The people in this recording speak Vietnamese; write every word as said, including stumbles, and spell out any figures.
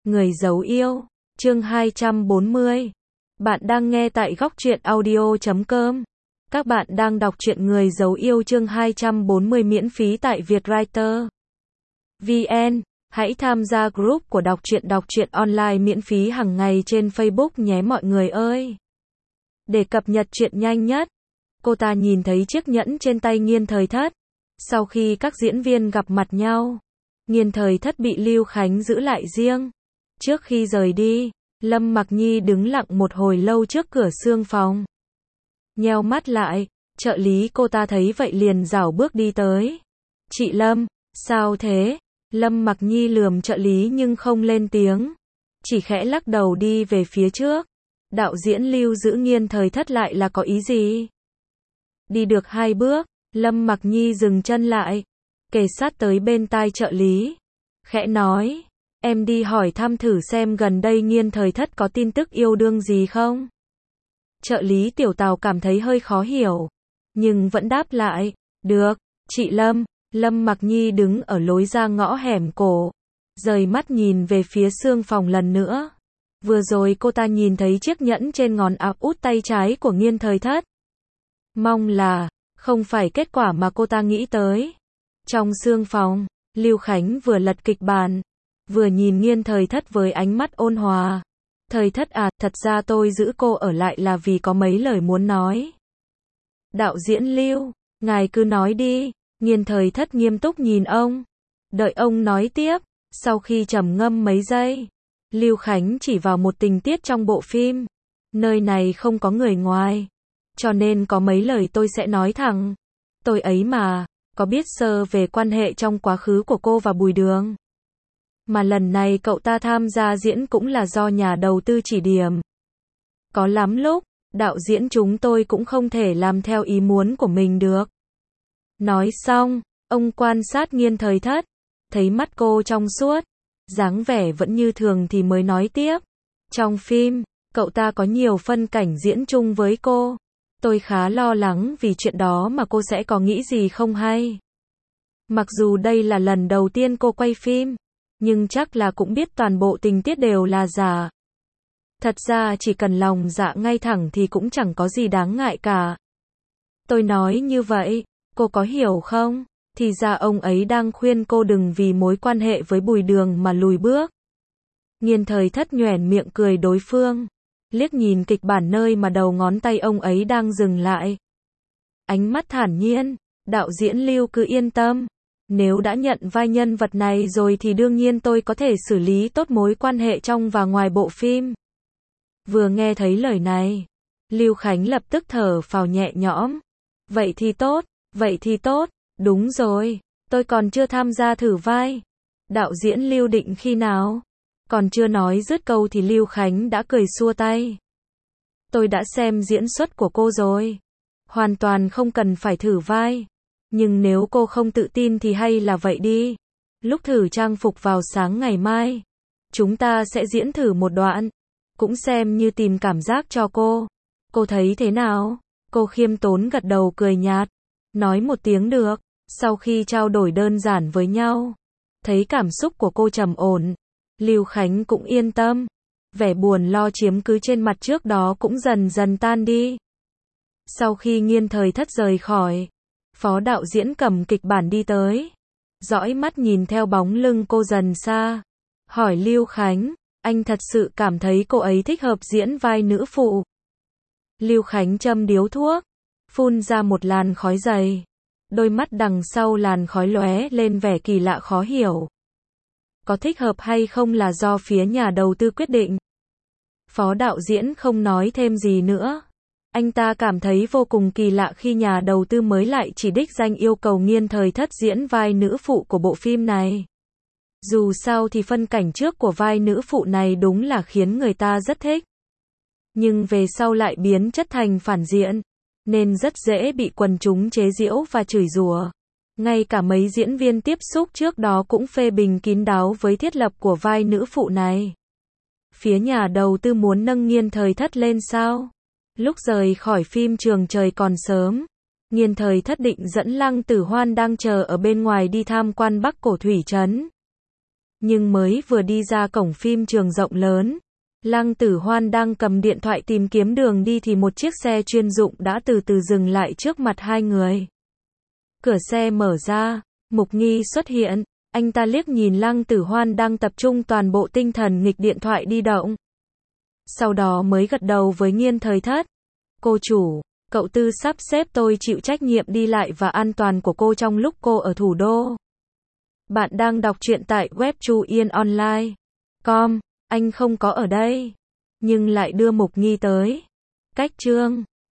Người giấu yêu, chương hai trăm bốn mươi. Bạn đang nghe tại góc truyện audio chấm com. Các bạn đang đọc truyện Người giấu yêu chương hai trăm bốn mươi miễn phí tại Vietwriter chấm vn. Hãy tham gia group của đọc truyện đọc truyện online miễn phí hàng ngày trên Facebook nhé mọi người ơi. Để cập nhật truyện nhanh nhất, cô ta nhìn thấy chiếc nhẫn trên tay Nghiên Thời Thất. Sau khi các diễn viên gặp mặt nhau, Nghiên Thời Thất bị Lưu Khánh giữ lại riêng. Trước khi rời đi, Lâm Mặc Nhi đứng lặng một hồi lâu trước cửa xương phòng. Nheo mắt lại, trợ lý cô ta thấy vậy liền rảo bước đi tới. Chị Lâm, sao thế? Lâm Mặc Nhi lườm trợ lý nhưng không lên tiếng, chỉ khẽ lắc đầu đi về phía trước. Đạo diễn Lưu giữ Nghiên Thời Thất lại là có ý gì? Đi được hai bước, Lâm Mặc Nhi dừng chân lại, kề sát tới bên tai trợ lý, khẽ nói, em đi hỏi thăm thử xem gần đây Nghiên Thời Thất có tin tức yêu đương gì không? Trợ lý Tiểu Tào cảm thấy hơi khó hiểu, nhưng vẫn đáp lại, được, chị Lâm. Lâm Mặc Nhi đứng ở lối ra ngõ hẻm cổ, rời mắt nhìn về phía xương phòng lần nữa. Vừa rồi cô ta nhìn thấy chiếc nhẫn trên ngón áp út tay trái của Nghiên Thời Thất. Mong là không phải kết quả mà cô ta nghĩ tới. Trong xương phòng, Lưu Khánh vừa lật kịch bản, vừa nhìn Nghiên Thời Thất với ánh mắt ôn hòa. Thời Thất à, thật ra tôi giữ cô ở lại là vì có mấy lời muốn nói. Đạo diễn Lưu, ngài cứ nói đi. Nghiên Thời Thất nghiêm túc nhìn ông, đợi ông nói tiếp. Sau khi trầm ngâm mấy giây, Lưu Khánh chỉ vào một tình tiết trong bộ phim. Nơi này không có người ngoài, cho nên có mấy lời tôi sẽ nói thẳng. Tôi ấy mà, có biết sơ về quan hệ trong quá khứ của cô và Bùi Đường. Mà lần này cậu ta tham gia diễn cũng là do nhà đầu tư chỉ điểm. Có lắm lúc, đạo diễn chúng tôi cũng không thể làm theo ý muốn của mình được. Nói xong, ông quan sát Nghiên Thời Thất, thấy mắt cô trong suốt, dáng vẻ vẫn như thường thì mới nói tiếp. Trong phim, cậu ta có nhiều phân cảnh diễn chung với cô. Tôi khá lo lắng vì chuyện đó mà cô sẽ có nghĩ gì không hay. Mặc dù đây là lần đầu tiên cô quay phim, nhưng chắc là cũng biết toàn bộ tình tiết đều là giả. Thật ra chỉ cần lòng dạ ngay thẳng thì cũng chẳng có gì đáng ngại cả. Tôi nói như vậy, cô có hiểu không? Thì ra ông ấy đang khuyên cô đừng vì mối quan hệ với Bùi Đường mà lùi bước. Nghiên Thời Thất nhoẻn miệng cười đối phương, liếc nhìn kịch bản nơi mà đầu ngón tay ông ấy đang dừng lại. Ánh mắt thản nhiên, đạo diễn Lưu cứ yên tâm. Nếu đã nhận vai nhân vật này rồi thì đương nhiên tôi có thể xử lý tốt mối quan hệ trong và ngoài bộ phim. Vừa nghe thấy lời này, Lưu Khánh lập tức thở phào nhẹ nhõm. Vậy thì tốt, vậy thì tốt, đúng rồi, tôi còn chưa tham gia thử vai. Đạo diễn Lưu định khi nào? Còn chưa nói dứt câu thì Lưu Khánh đã cười xua tay. Tôi đã xem diễn xuất của cô rồi. Hoàn toàn không cần phải thử vai. Nhưng nếu cô không tự tin thì hay là vậy đi. Lúc thử trang phục vào sáng ngày mai, chúng ta sẽ diễn thử một đoạn. Cũng xem như tìm cảm giác cho cô. Cô thấy thế nào? Cô khiêm tốn gật đầu cười nhạt. Nói một tiếng được. Sau khi trao đổi đơn giản với nhau, thấy cảm xúc của cô trầm ổn, Lưu Khánh cũng yên tâm. Vẻ buồn lo chiếm cứ trên mặt trước đó cũng dần dần tan đi. Sau khi Nghiên Thời Thất rời khỏi, phó đạo diễn cầm kịch bản đi tới, dõi mắt nhìn theo bóng lưng cô dần xa, hỏi Lưu Khánh, anh thật sự cảm thấy cô ấy thích hợp diễn vai nữ phụ? Lưu Khánh châm điếu thuốc, phun ra một làn khói dày, đôi mắt đằng sau làn khói lóe lên vẻ kỳ lạ khó hiểu. Có thích hợp hay không là do phía nhà đầu tư quyết định. Phó đạo diễn không nói thêm gì nữa. Anh ta cảm thấy vô cùng kỳ lạ khi nhà đầu tư mới lại chỉ đích danh yêu cầu Nghiên Thời Thất diễn vai nữ phụ của bộ phim này. Dù sao thì phân cảnh trước của vai nữ phụ này đúng là khiến người ta rất thích. Nhưng về sau lại biến chất thành phản diện, nên rất dễ bị quần chúng chế giễu và chửi rủa. Ngay cả mấy diễn viên tiếp xúc trước đó cũng phê bình kín đáo với thiết lập của vai nữ phụ này. Phía nhà đầu tư muốn nâng Nghiên Thời Thất lên sao? Lúc rời khỏi phim trường trời còn sớm, Nghiên Thời Thất định dẫn Lăng Tử Hoan đang chờ ở bên ngoài đi tham quan Bắc Cổ Thủy Trấn. Nhưng mới vừa đi ra cổng phim trường rộng lớn, Lăng Tử Hoan đang cầm điện thoại tìm kiếm đường đi thì một chiếc xe chuyên dụng đã từ từ dừng lại trước mặt hai người. Cửa xe mở ra, Mục Nghi xuất hiện, anh ta liếc nhìn Lăng Tử Hoan đang tập trung toàn bộ tinh thần nghịch điện thoại di động. Sau đó mới gật đầu với Nghiên Thời Thất. Cô chủ, cậu Tư sắp xếp tôi chịu trách nhiệm đi lại và an toàn của cô trong lúc cô ở thủ đô. Bạn đang đọc truyện tại web chu yên online chấm com, anh không có ở đây, nhưng lại đưa Mục Nghi tới. Cách chương